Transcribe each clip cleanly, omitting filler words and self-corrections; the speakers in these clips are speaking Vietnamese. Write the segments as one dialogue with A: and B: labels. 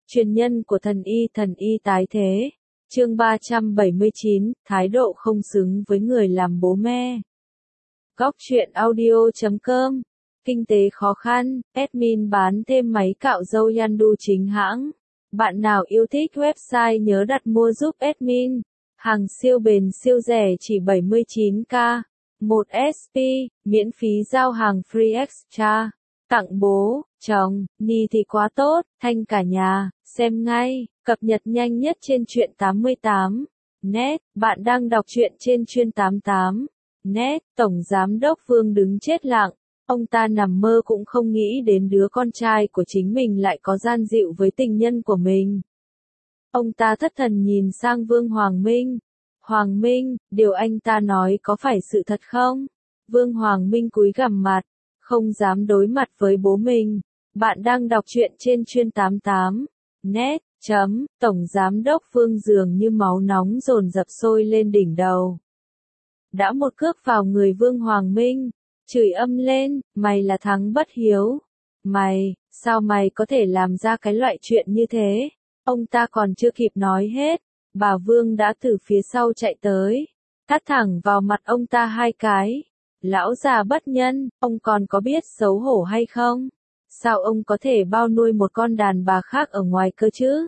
A: Truyền nhân của thần y tái thế. Chương 379, thái độ không xứng với người làm bố mẹ. Góc truyện audio.com. Kinh tế khó khăn, admin bán thêm máy cạo râu Yandu chính hãng. Bạn nào yêu thích website nhớ đặt mua giúp admin. Hàng siêu bền siêu rẻ chỉ 79k. 1SP, miễn phí giao hàng free extra. Tặng bố, chồng, ni thì quá tốt, thanh cả nhà, xem ngay, cập nhật nhanh nhất trên truyện 88. Net, bạn đang đọc truyện trên truyện 88. Net, Tổng Giám đốc Vương đứng chết lặng, ông ta nằm mơ cũng không nghĩ đến đứa con trai của chính mình lại có gian dịu với tình nhân của mình. Ông ta thất thần nhìn sang Vương Hoàng Minh. Hoàng Minh, điều anh ta nói có phải sự thật không? Vương Hoàng Minh cúi gằm mặt, không dám đối mặt với bố mình. Bạn đang đọc truyện trên truyện 88. Net, Tổng Giám đốc Vương dường như máu nóng dồn dập sôi lên đỉnh đầu. Đã một cước vào người Vương Hoàng Minh, chửi âm lên, mày là thằng bất hiếu. Mày, sao mày có thể làm ra cái loại chuyện như thế? Ông ta còn chưa kịp nói hết, bà Vương đã từ phía sau chạy tới, tát thẳng vào mặt ông ta 2 cái. Lão già bất nhân, ông còn có biết xấu hổ hay không? Sao ông có thể bao nuôi một con đàn bà khác ở ngoài cơ chứ?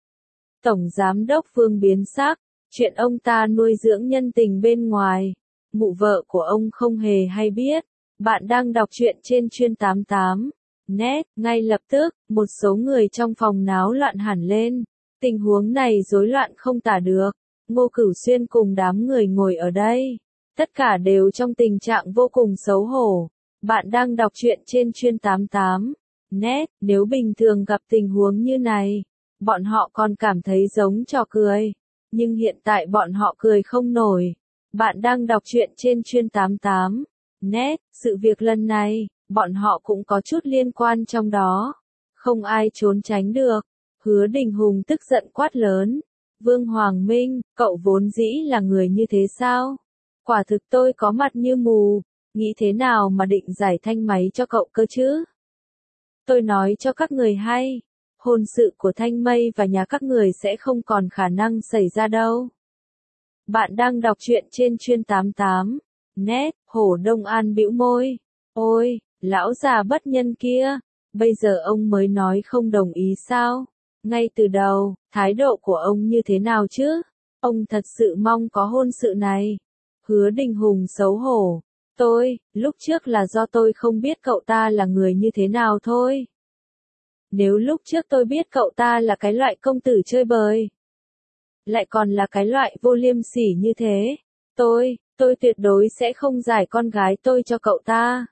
A: Tổng Giám đốc Vương biến sắc, chuyện ông ta nuôi dưỡng nhân tình bên ngoài, mụ vợ của ông không hề hay biết. Bạn đang đọc truyện trên truyện 88. Net, ngay lập tức, một số người trong phòng náo loạn hẳn lên. Tình huống này rối loạn không tả được. Ngô Cửu Xuyên cùng đám người ngồi ở đây, tất cả đều trong tình trạng vô cùng xấu hổ. Bạn đang đọc truyện trên truyện 88. Net, nếu bình thường gặp tình huống như này, bọn họ còn cảm thấy giống trò cười. Nhưng hiện tại bọn họ cười không nổi. Bạn đang đọc truyện trên truyện 88. Net, sự việc lần này, bọn họ cũng có chút liên quan trong đó. Không ai trốn tránh được. Hứa Đình Hùng tức giận quát lớn. Vương Hoàng Minh, cậu vốn dĩ là người như thế sao? Quả thực tôi có mặt như mù, nghĩ thế nào mà định giải thanh máy cho cậu cơ chứ? Tôi nói cho các người hay, hôn sự của Thanh Mây và nhà các người sẽ không còn khả năng xảy ra đâu. Bạn đang đọc truyện trên truyện 88. Net, Hổ Đông An bĩu môi. Ôi, lão già bất nhân kia, bây giờ ông mới nói không đồng ý sao? Ngay từ đầu, thái độ của ông như thế nào chứ? Ông thật sự mong có hôn sự này. Hứa Đình Hùng xấu hổ. Lúc trước là do tôi không biết cậu ta là người như thế nào thôi. Nếu lúc trước tôi biết cậu ta là cái loại công tử chơi bời, lại còn là cái loại vô liêm sỉ như thế, tôi tuyệt đối sẽ không giải con gái tôi cho cậu ta.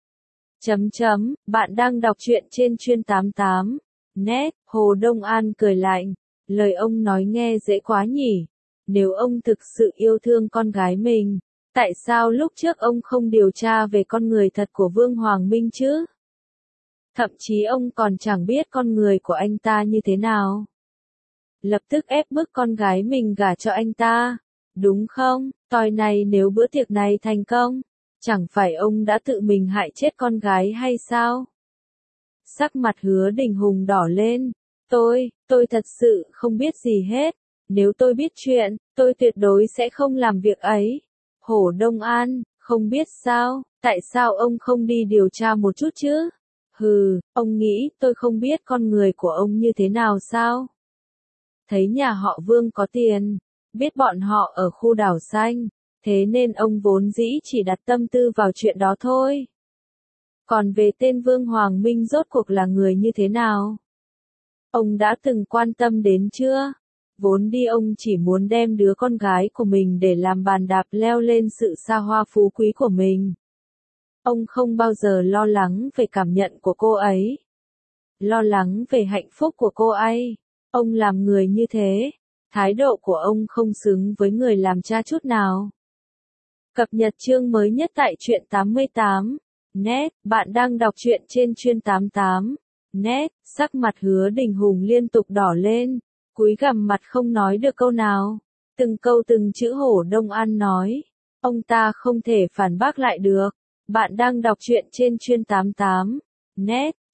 A: Bạn đang đọc truyện trên truyện 88. Net, Hồ Đông An cười lạnh. Lời ông nói nghe dễ quá nhỉ. Nếu ông thực sự yêu thương con gái mình, tại sao lúc trước ông không điều tra về con người thật của Vương Hoàng Minh chứ? Thậm chí ông còn chẳng biết con người của anh ta như thế nào. Lập tức ép bức con gái mình gả cho anh ta, đúng không? Tỏi này nếu bữa tiệc này thành công, chẳng phải ông đã tự mình hại chết con gái hay sao? Sắc mặt Hứa Đình Hùng đỏ lên. Tôi thật sự không biết gì hết. Nếu tôi biết chuyện, tôi tuyệt đối sẽ không làm việc ấy. Hổ Đông An, không biết sao, tại sao ông không đi điều tra một chút chứ? Hừ, ông nghĩ tôi không biết con người của ông như thế nào sao? Thấy nhà họ Vương có tiền, biết bọn họ ở khu đảo xanh, thế nên ông vốn dĩ chỉ đặt tâm tư vào chuyện đó thôi. Còn về tên Vương Hoàng Minh rốt cuộc là người như thế nào? Ông đã từng quan tâm đến chưa? Vốn đi ông chỉ muốn đem đứa con gái của mình để làm bàn đạp leo lên sự xa hoa phú quý của mình. Ông không bao giờ lo lắng về cảm nhận của cô ấy. Lo lắng về hạnh phúc của cô ấy. Ông làm người như thế, thái độ của ông không xứng với người làm cha chút nào. Cập nhật chương mới nhất tại truyện 88. Net, bạn đang đọc truyện trên truyện 88. Net, sắc mặt Hứa Đình Hùng liên tục đỏ lên, cúi gằm mặt không nói được câu nào. Từng câu từng chữ Hổ Đông An nói, ông ta không thể phản bác lại được. Bạn đang đọc truyện trên truyện 88. Net,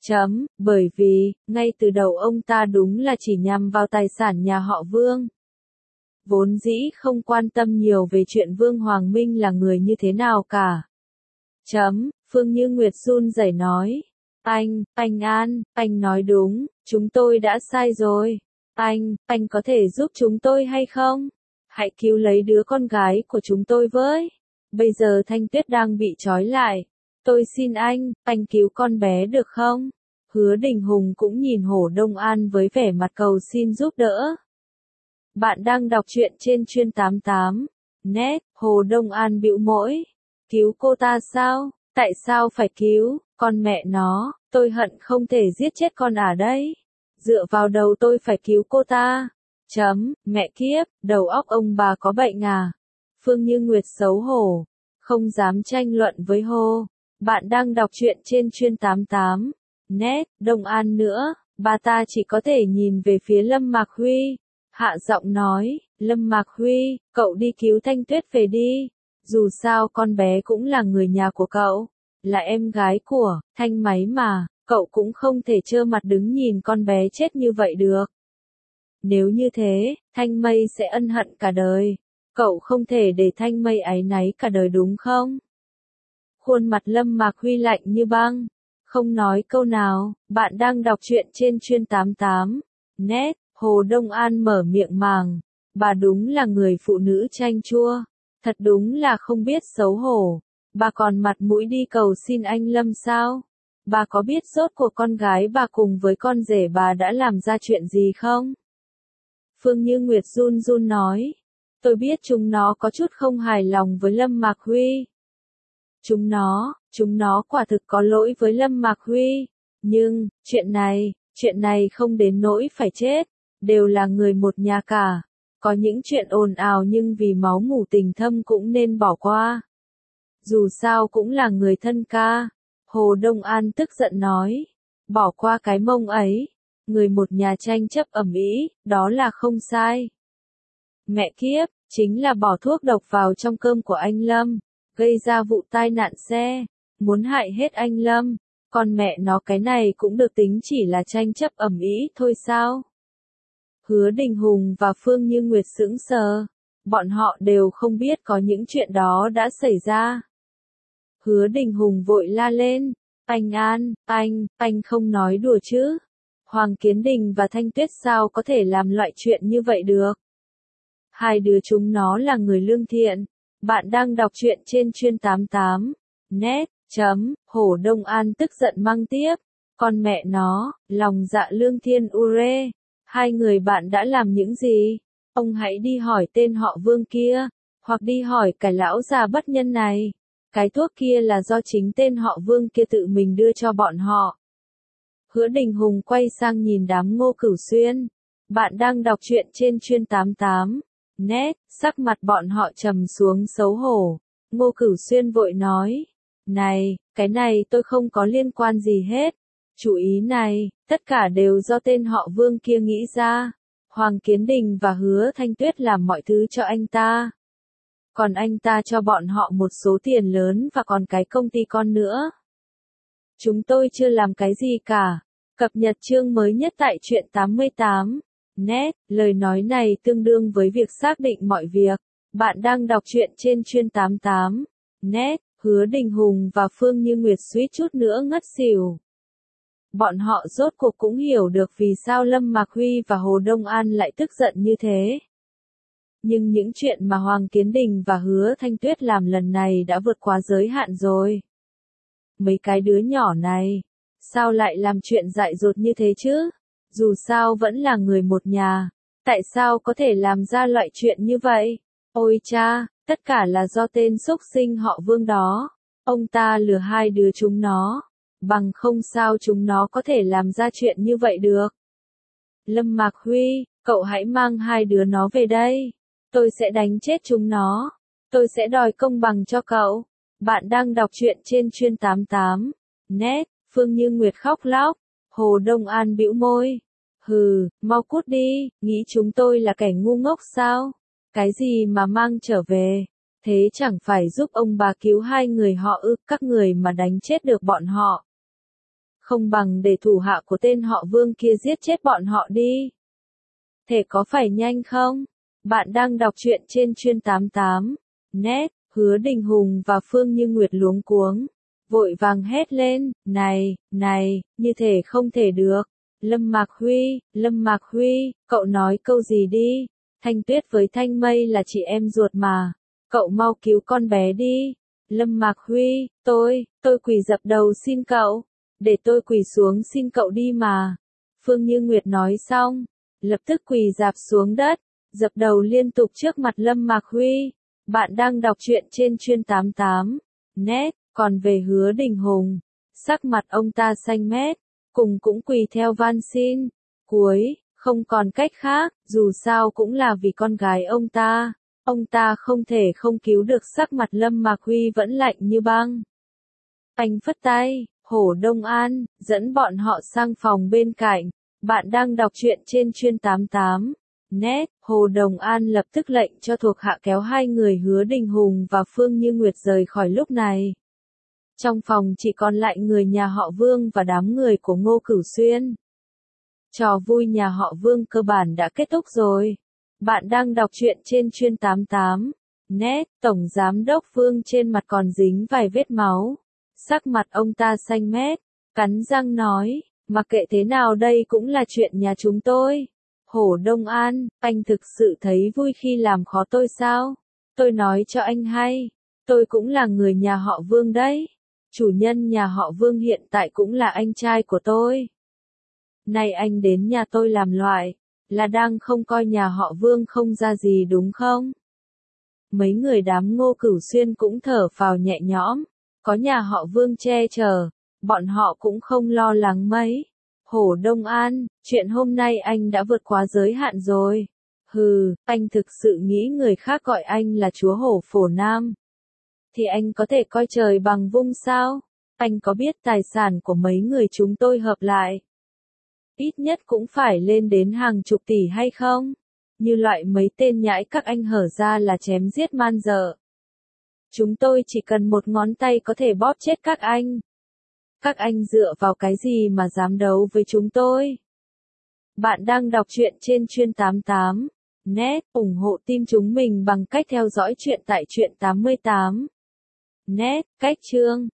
A: Bởi vì, ngay từ đầu ông ta đúng là chỉ nhằm vào tài sản nhà họ Vương. Vốn dĩ không quan tâm nhiều về chuyện Vương Hoàng Minh là người như thế nào cả. Phương Như Nguyệt run rẩy nói. Anh nói đúng, chúng tôi đã sai rồi. Anh có thể giúp chúng tôi hay không? Hãy cứu lấy đứa con gái của chúng tôi với. Bây giờ Thanh Tuyết đang bị trói lại. Tôi xin anh cứu con bé được không? Hứa Đình Hùng cũng nhìn Hồ Đông An với vẻ mặt cầu xin giúp đỡ. Bạn đang đọc truyện trên Truyện 88. Net, Hồ Đông An bĩu môi. Cứu cô ta sao? Tại sao phải cứu? Con mẹ nó, tôi hận không thể giết chết con đây. Dựa vào đầu tôi phải cứu cô ta. Mẹ kiếp, đầu óc ông bà có bệnh à? Phương Như Nguyệt xấu hổ, không dám tranh luận với Hồ. Bạn đang đọc truyện trên Truyện 88. Net, Đông An nữa, bà ta chỉ có thể nhìn về phía Lâm Mạc Huy. Hạ giọng nói, Lâm Mạc Huy, cậu đi cứu Thanh Tuyết về đi. Dù sao con bé cũng là người nhà của cậu, là em gái của Thanh Máy mà, cậu cũng không thể trơ mặt đứng nhìn con bé chết như vậy được. Nếu như thế, Thanh Mây sẽ ân hận cả đời. Cậu không thể để Thanh Mây áy náy cả đời đúng không? Khuôn mặt Lâm Mạc Huy lạnh như băng, không nói câu nào. Bạn đang đọc truyện trên Truyện 88. Net, Hồ Đông An mở miệng màng. Bà đúng là người phụ nữ chanh chua. Thật đúng là không biết xấu hổ. Bà còn mặt mũi đi cầu xin anh Lâm sao? Bà có biết rốt cuộc con gái bà cùng với con rể bà đã làm ra chuyện gì không? Phương Như Nguyệt run run nói. Tôi biết chúng nó có chút không hài lòng với Lâm Mạc Huy. Chúng nó quả thực có lỗi với Lâm Mạc Huy. Nhưng, chuyện này không đến nỗi phải chết. Đều là người một nhà cả. Có những chuyện ồn ào nhưng vì máu mủ tình thâm cũng nên bỏ qua. Dù sao cũng là người thân ca. Hồ Đông An tức giận nói. Bỏ qua cái mông ấy. Người một nhà tranh chấp ầm ĩ, đó là không sai. Mẹ kiếp, chính là bỏ thuốc độc vào trong cơm của anh Lâm, gây ra vụ tai nạn xe, muốn hại hết anh Lâm. Còn mẹ nó cái này cũng được tính chỉ là tranh chấp ầm ĩ thôi sao? Hứa Đình Hùng và Phương Như Nguyệt sững sờ. Bọn họ đều không biết có những chuyện đó đã xảy ra. Hứa Đình Hùng vội la lên. Anh không nói đùa chứ. Hoàng Kiến Đình và Thanh Tuyết sao có thể làm loại chuyện như vậy được? Hai đứa chúng nó là người lương thiện. Bạn đang đọc truyện trên Truyện 88. Net. Hồ Đông An tức giận mang tiếp. Con mẹ nó, lòng dạ lương thiên ure. Hai người bạn đã làm những gì? Ông hãy đi hỏi tên họ Vương kia, hoặc đi hỏi cái lão già bất nhân này. Cái thuốc kia là do chính tên họ Vương kia tự mình đưa cho bọn họ. Hứa Đình Hùng quay sang nhìn đám Ngô Cửu Xuyên. Bạn đang đọc truyện trên Truyện 88. Net, sắc mặt bọn họ trầm xuống xấu hổ. Ngô Cửu Xuyên vội nói. Này, cái này tôi không có liên quan gì hết. Chủ ý này, tất cả đều do tên họ Vương kia nghĩ ra. Hoàng Kiến Đình và Hứa Thanh Tuyết làm mọi thứ cho anh ta. Còn anh ta cho bọn họ một số tiền lớn và còn cái công ty con nữa. Chúng tôi chưa làm cái gì cả. Cập nhật chương mới nhất tại Truyện 88. Net, lời nói này tương đương với việc xác định mọi việc. Bạn đang đọc truyện trên Truyện 88. Net, Hứa Đình Hùng và Phương Như Nguyệt suýt chút nữa ngất xỉu. Bọn họ rốt cuộc cũng hiểu được vì sao Lâm Mạc Huy và Hồ Đông An lại tức giận như thế. Nhưng những chuyện mà Hoàng Kiến Đình và Hứa Thanh Tuyết làm lần này đã vượt quá giới hạn rồi. Mấy cái đứa nhỏ này, sao lại làm chuyện dại dột như thế chứ? Dù sao vẫn là người một nhà, tại sao có thể làm ra loại chuyện như vậy? Ôi cha, tất cả là do tên xúc sinh họ Vương đó. Ông ta lừa hai đứa chúng nó, bằng không sao chúng nó có thể làm ra chuyện như vậy được. Lâm Mạc Huy, cậu hãy mang hai đứa nó về đây. Tôi sẽ đánh chết chúng nó. Tôi sẽ đòi công bằng cho cậu. Bạn đang đọc truyện trên Truyện 88. Net, Phương Như Nguyệt khóc lóc. Hồ Đông An bĩu môi. Hừ, mau cút đi, nghĩ chúng tôi là kẻ ngu ngốc sao? Cái gì mà mang trở về? Thế chẳng phải giúp ông bà cứu hai người họ ư? Các người mà đánh chết được bọn họ. Không bằng để thủ hạ của tên họ Vương kia giết chết bọn họ đi. Thể có phải nhanh không? Bạn đang đọc truyện trên chuyên 88. Net, Hứa Đình Hùng và Phương Như Nguyệt luống cuống. Vội vàng hét lên, này, như thể không thể được. Lâm Mạc Huy, cậu nói câu gì đi? Thanh Tuyết với Thanh Mây là chị em ruột mà. Cậu mau cứu con bé đi. Lâm Mạc Huy, tôi quỳ dập đầu xin cậu. Để tôi quỳ xuống xin cậu đi mà. Phương Như Nguyệt nói xong, lập tức quỳ rạp xuống đất, dập đầu liên tục trước mặt Lâm Mạc Huy. Bạn đang đọc truyện trên chuyên 88. Net, còn về Hứa Đình Hùng, sắc mặt ông ta xanh mét, cùng cũng quỳ theo van xin. Không còn cách khác, dù sao cũng là vì con gái ông ta không thể không cứu được. Sắc mặt Lâm Mạc Huy vẫn lạnh như băng. Anh phất tay, Hổ Đông An, dẫn bọn họ sang phòng bên cạnh. Bạn đang đọc truyện trên chuyên 88. Net, Hồ Đồng An lập tức lệnh cho thuộc hạ kéo hai người Hứa Đình Hùng và Phương Như Nguyệt rời khỏi lúc này. Trong phòng chỉ còn lại người nhà họ Vương và đám người của Ngô Cửu Xuyên. Trò vui nhà họ Vương cơ bản đã kết thúc rồi. Bạn đang đọc truyện trên chuyên 88. Net, Tổng Giám đốc Vương trên mặt còn dính vài vết máu. Sắc mặt ông ta xanh mét, cắn răng nói, mặc kệ thế nào đây cũng là chuyện nhà chúng tôi. Hổ Đông An, anh thực sự thấy vui khi làm khó tôi sao? Tôi nói cho anh hay, tôi cũng là người nhà họ Vương đấy. Chủ nhân nhà họ Vương hiện tại cũng là anh trai của tôi. Nay anh đến nhà tôi làm loại, là đang không coi nhà họ Vương không ra gì đúng không? Mấy người đám Ngô Cửu Xuyên cũng thở phào nhẹ nhõm, có nhà họ Vương che chở, bọn họ cũng không lo lắng mấy. Hổ Đông An, chuyện hôm nay anh đã vượt quá giới hạn rồi. Hừ, anh thực sự nghĩ người khác gọi anh là chúa hổ phổ Nam. Thì anh có thể coi trời bằng vung sao? Anh có biết tài sản của mấy người chúng tôi hợp lại? Ít nhất cũng phải lên đến hàng chục tỷ hay không? Như loại mấy tên nhãi các anh hở ra là chém giết man dợ. Chúng tôi chỉ cần một ngón tay có thể bóp chết các anh. Các anh dựa vào cái gì mà dám đấu với chúng tôi? Bạn đang đọc truyện trên chuyên 88. Net, ủng hộ team chúng mình bằng cách theo dõi truyện tại truyện 88. Net, cách chương.